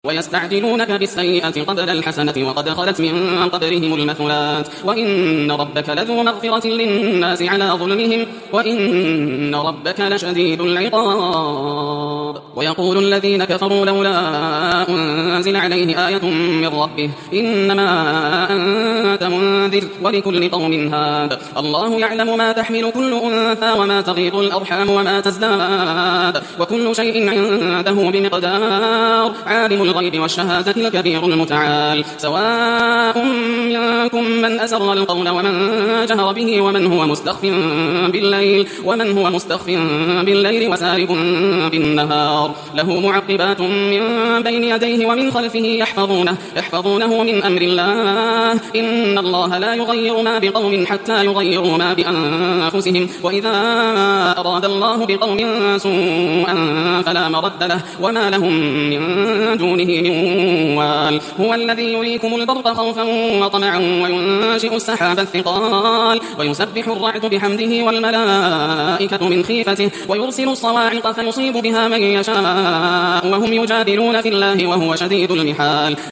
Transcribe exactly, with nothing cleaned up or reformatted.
ويستعجلونك بالسيئة قبل الحسنة وقد خلت من قبلهم المثلات وإن ربك لذو مغفرة للناس على ظلمهم وإن ربك لشديد العقاب. ويقول الذين كفروا لولا أنزل عليه آية من ربه إنما أنت منذر ولكل قوم هاد الله يعلم ما تحمل كل أنثى وما تغيض الأرحام وما تزداد وكل شيء عنده بمقدار عالم الغيب والشهادة الكبير المتعال سواء منكم من أسر القول ومن جهر به ومن هو مستخف بالليل ومن هو مستخف بالليل وسارب بالنهار له معقبات من بين يديه ومن خلفه يحفظونه يحفظونه من أمر الله إن الله لا يغير ما بقوم حتى يغيروا ما بأنفسهم وإذا أراد الله بقوم سوءا فلا مرد له وما لهم من دونه من وال هو الذي يريكم البرق خوفا وطمعا وينشئ السحاب الثقال ويسبح الرعد بحمده والملائكة من خيفته ويرسل الصواعق فيصيب بها من يشاء وهم يجادلون في الله وهو شديد المحال.